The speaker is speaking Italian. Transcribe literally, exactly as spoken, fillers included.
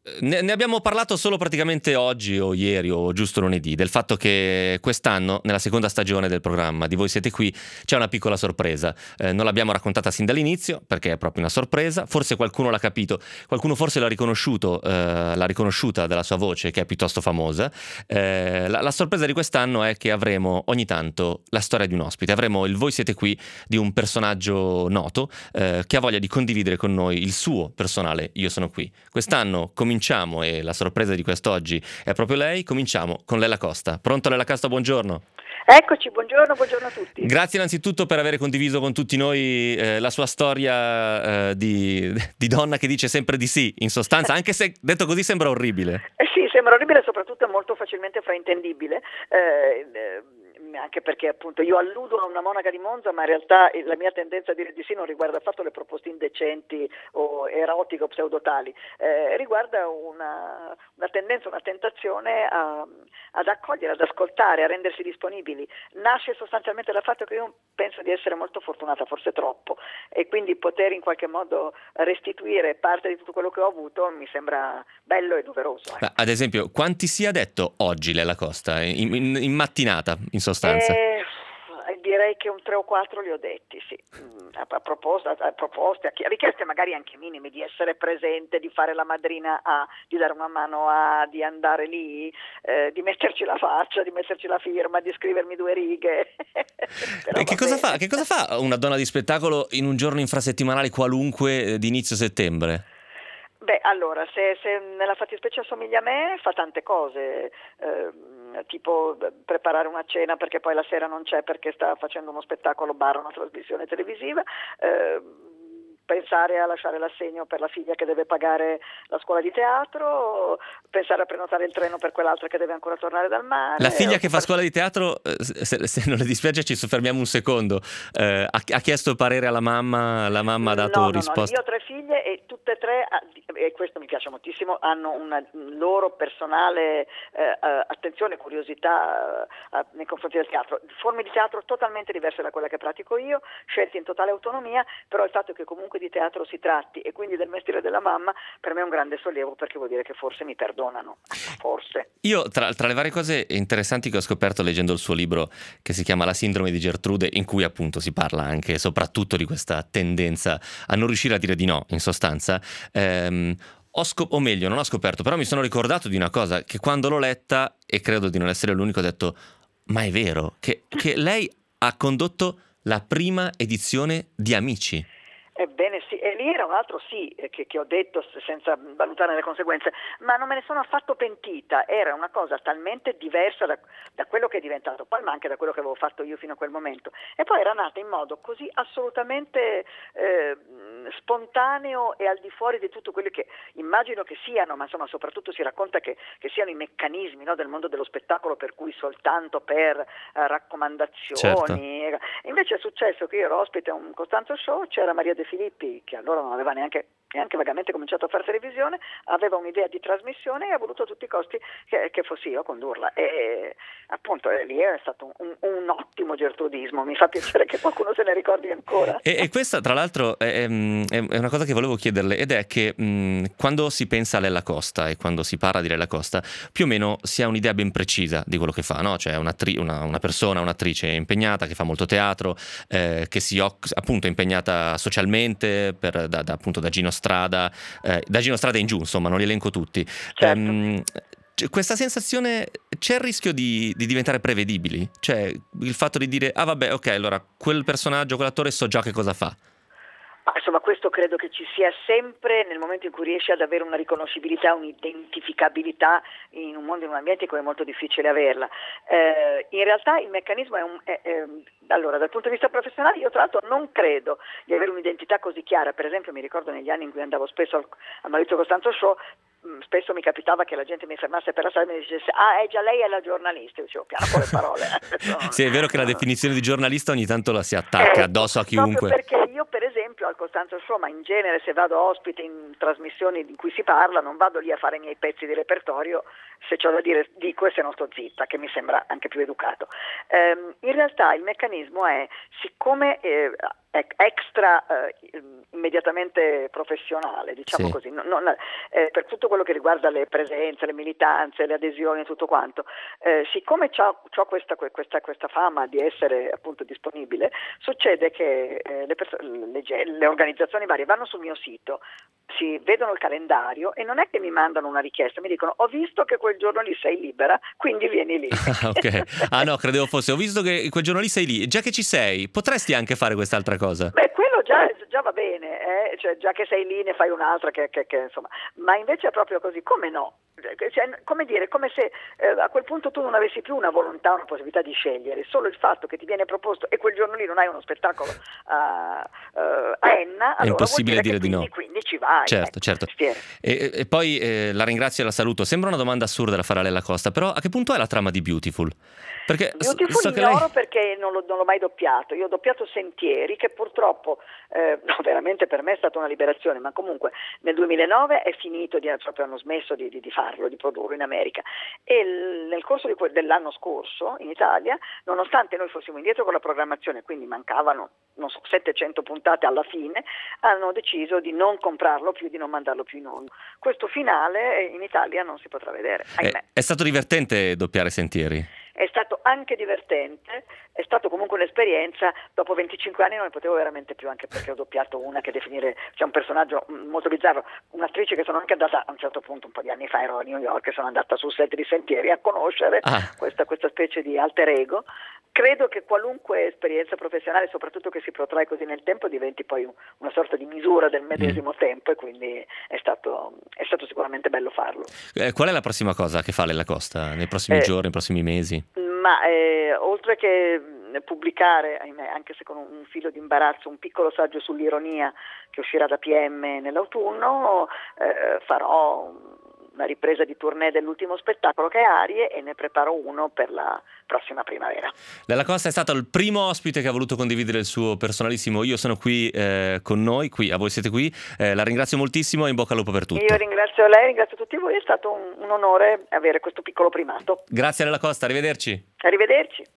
Ne, ne abbiamo parlato solo praticamente oggi o ieri o giusto lunedì, del fatto che quest'anno, nella seconda stagione del programma di Voi siete qui, c'è una piccola sorpresa. Eh, non l'abbiamo raccontata sin dall'inizio perché è proprio una sorpresa. Forse qualcuno l'ha capito, qualcuno forse l'ha riconosciuto, eh, l'ha riconosciuta dalla sua voce, che è piuttosto famosa. Eh, la, la sorpresa di quest'anno è che avremo ogni tanto la storia di un ospite. Avremo il Voi siete qui di un personaggio noto eh, che ha voglia di condividere con noi il suo personale Io sono qui. Quest'anno cominciamo, e la sorpresa di quest'oggi è proprio lei, cominciamo con Lella Costa. Pronto Lella Costa, buongiorno. Eccoci, buongiorno, buongiorno a tutti. Grazie innanzitutto per aver condiviso con tutti noi eh, la sua storia eh, di, di donna che dice sempre di sì, in sostanza, anche se detto così sembra orribile. Eh sì, sembra orribile e soprattutto molto facilmente fraintendibile, eh, eh, anche perché appunto io alludo a una monaca di Monza, ma in realtà la mia tendenza a dire di sì non riguarda affatto le proposte indecenti o erotiche o pseudotali, eh, riguarda una, una tendenza, una tentazione a, ad accogliere, ad ascoltare, a rendersi disponibili. Nasce sostanzialmente dal fatto che io penso di essere molto fortunata, forse troppo, e quindi poter in qualche modo restituire parte di tutto quello che ho avuto mi sembra bello e doveroso. Ma, ad esempio, quanti si è detto oggi Lella Costa, in, in, in mattinata, in sostanza? Eh, direi che un tre o quattro li ho detti, sì, a, a, proposta, a proposte, a, a richieste magari anche minime, di essere presente, di fare la madrina A, di dare una mano A, di andare lì, eh, di metterci la faccia, di metterci la firma, di scrivermi due righe. Però che cosa fa, che cosa fa una donna di spettacolo in un giorno infrasettimanale qualunque di inizio settembre? Beh, allora, se, se nella fattispecie assomiglia a me, fa tante cose, eh, tipo preparare una cena perché poi la sera non c'è perché sta facendo uno spettacolo barra una trasmissione televisiva, eh, pensare a lasciare l'assegno per la figlia che deve pagare la scuola di teatro, pensare a prenotare il treno per quell'altra che deve ancora tornare dal mare. La figlia che fa scuola di teatro, se, se non le dispiace ci soffermiamo un secondo, eh, ha, ha chiesto parere alla mamma, la mamma ha dato no, no, risposta? No, io ho tre figlie e tutte e tre, e questo mi piace moltissimo, hanno una loro personale eh, attenzione e curiosità eh, nei confronti del teatro, forme di teatro totalmente diverse da quella che pratico io, scelte in totale autonomia, però il fatto che comunque di teatro si tratti e quindi del mestiere della mamma per me è un grande sollievo, perché vuol dire che forse mi perdonano, forse. Io tra, tra le varie cose interessanti che ho scoperto leggendo il suo libro, che si chiama La sindrome di Gertrude, in cui appunto si parla anche e soprattutto di questa tendenza a non riuscire a dire di no, in sostanza, ehm, ho scop- o meglio non ho scoperto, però mi sono ricordato di una cosa che quando l'ho letta, e credo di non essere l'unico, ho detto ma è vero che, che lei ha condotto la prima edizione di Amici. Ebbene sì, e lì era un altro sì che, che ho detto senza valutare le conseguenze, ma non me ne sono affatto pentita, era una cosa talmente diversa da, da quello che è diventato poi, ma anche da quello che avevo fatto io fino a quel momento, e poi era nata in modo così assolutamente eh, spontaneo e al di fuori di tutto quello che immagino che siano, ma insomma soprattutto si racconta che, che siano i meccanismi, no, del mondo dello spettacolo, per cui soltanto per eh, raccomandazioni. Certo. Invece è successo che io ero ospite a un Costanzo Show, c'era Maria De Filippi, che allora non aveva neanche, neanche vagamente cominciato a fare televisione, aveva un'idea di trasmissione e ha voluto a tutti i costi che, che fossi io a condurla, e appunto eh, lì è stato un, un ottimo gertrudismo, mi fa piacere che qualcuno se ne ricordi ancora. E, e questa tra l'altro è, è una cosa che volevo chiederle, ed è che mh, quando si pensa a Lella Costa e quando si parla di Lella Costa più o meno si ha un'idea ben precisa di quello che fa, no? Cioè un'attri- una, una persona, un'attrice impegnata che fa molto teatro, eh, che si appunto è impegnata socialmente per, da, da, appunto da Gino Strada, eh, da Gino Strada in giù, insomma, non li elenco tutti. Certo. Um, questa sensazione, c'è il rischio di, di diventare prevedibili? Cioè il fatto di dire ah vabbè, ok, allora quel personaggio, quell'attore so già che cosa fa. Ma insomma, questo credo che ci sia sempre nel momento in cui riesci ad avere una riconoscibilità, un'identificabilità in un mondo, in un ambiente in cui è molto difficile averla. Eh, in realtà il meccanismo è un... È, è, allora, dal punto di vista professionale, io tra l'altro non credo di avere un'identità così chiara. Per esempio, mi ricordo negli anni in cui andavo spesso al, al Maurizio Costanzo Show, spesso mi capitava che la gente mi fermasse per la strada e mi dicesse ah, è già lei è la giornalista. Io dicevo piano con le parole. Eh. Sì, è vero che la definizione di giornalista ogni tanto la si attacca eh, addosso a chiunque. Proprio perché io, per esempio, al Costanzo Show, ma in genere se vado ospite in trasmissioni in cui si parla, non vado lì a fare i miei pezzi di repertorio, se c'ho da dire dico e se no sto zitta, che mi sembra anche più educato. Ehm, in realtà il meccanismo è, siccome eh, extra eh, immediatamente professionale, diciamo Sì. così, non, non, eh, per tutto quello che riguarda le presenze, le militanze, le adesioni e tutto quanto. Eh, siccome ho questa, questa, questa fama di essere appunto disponibile, succede che eh, le, perso- le, le organizzazioni varie vanno sul mio sito, si vedono il calendario e non è che mi mandano una richiesta, mi dicono: ho visto che quel giorno lì sei libera, quindi vieni lì. Ok. Ah no, credevo fosse, ho visto che quel giorno lì sei lì, già che ci sei, potresti anche fare quest'altra cosa. Beh, quello già, già va bene, eh? Cioè, già che sei lì ne fai un'altra che, che, che insomma, ma invece è proprio così, come no? Cioè, come dire, come se eh, a quel punto tu non avessi più una volontà, una possibilità di scegliere, solo il fatto che ti viene proposto e quel giorno lì non hai uno spettacolo a, a Enna, È allora impossibile vuol dire, dire che di quindi, no. quindi ci vai. Certo, ecco, certo. mestiere. E, e poi eh, la ringrazio e la saluto. Sembra una domanda assurda da fare a Lella Costa, però a che punto è la trama di Beautiful? Perché so, Beautiful so che ignoro lei... perché non, lo, non l'ho mai doppiato. Io ho doppiato Sentieri, che purtroppo eh, no, veramente per me è stata una liberazione, ma comunque nel duemilanove è finito, di, proprio hanno smesso di, di, di farlo, di produrlo in America, e l, nel corso di que- dell'anno scorso in Italia, nonostante noi fossimo indietro con la programmazione, quindi mancavano non so, settecento puntate alla fine, hanno deciso di non comprarlo più, di non mandarlo più in onda. Questo finale in Italia non si potrà vedere, ahimè. È, è stato divertente doppiare Sentieri? È stato anche divertente, è stato comunque un'esperienza. Dopo venticinque anni non ne potevo veramente più, anche perché ho doppiato una che definire, c'è un personaggio molto bizzarro, un'attrice che sono anche andata a un certo punto, un po' di anni fa, ero a New York e sono andata sul set di Sentieri a conoscere ah. questa, questa specie di alter ego. Credo che qualunque esperienza professionale, soprattutto che si protrae così nel tempo, diventi poi una sorta di misura del medesimo mm. tempo, e quindi è stato, è stato sicuramente bello farlo. Eh, qual è la prossima cosa che fa Lella Costa nei prossimi eh, giorni, nei prossimi mesi? Ma eh, oltre che pubblicare, ahimè, anche se con un filo di imbarazzo, un piccolo saggio sull'ironia che uscirà da P M nell'autunno, eh, farò una ripresa di tournée dell'ultimo spettacolo che è Arie, e ne preparo uno per la prossima primavera. Lella Costa è stato il primo ospite che ha voluto condividere il suo personalissimo Io sono qui eh, con noi, qui a Voi siete qui. Eh, la ringrazio moltissimo e in bocca al lupo per tutto. Io ringrazio lei, ringrazio tutti voi, è stato un, un onore avere questo piccolo primato. Grazie Lella Costa, arrivederci. Arrivederci.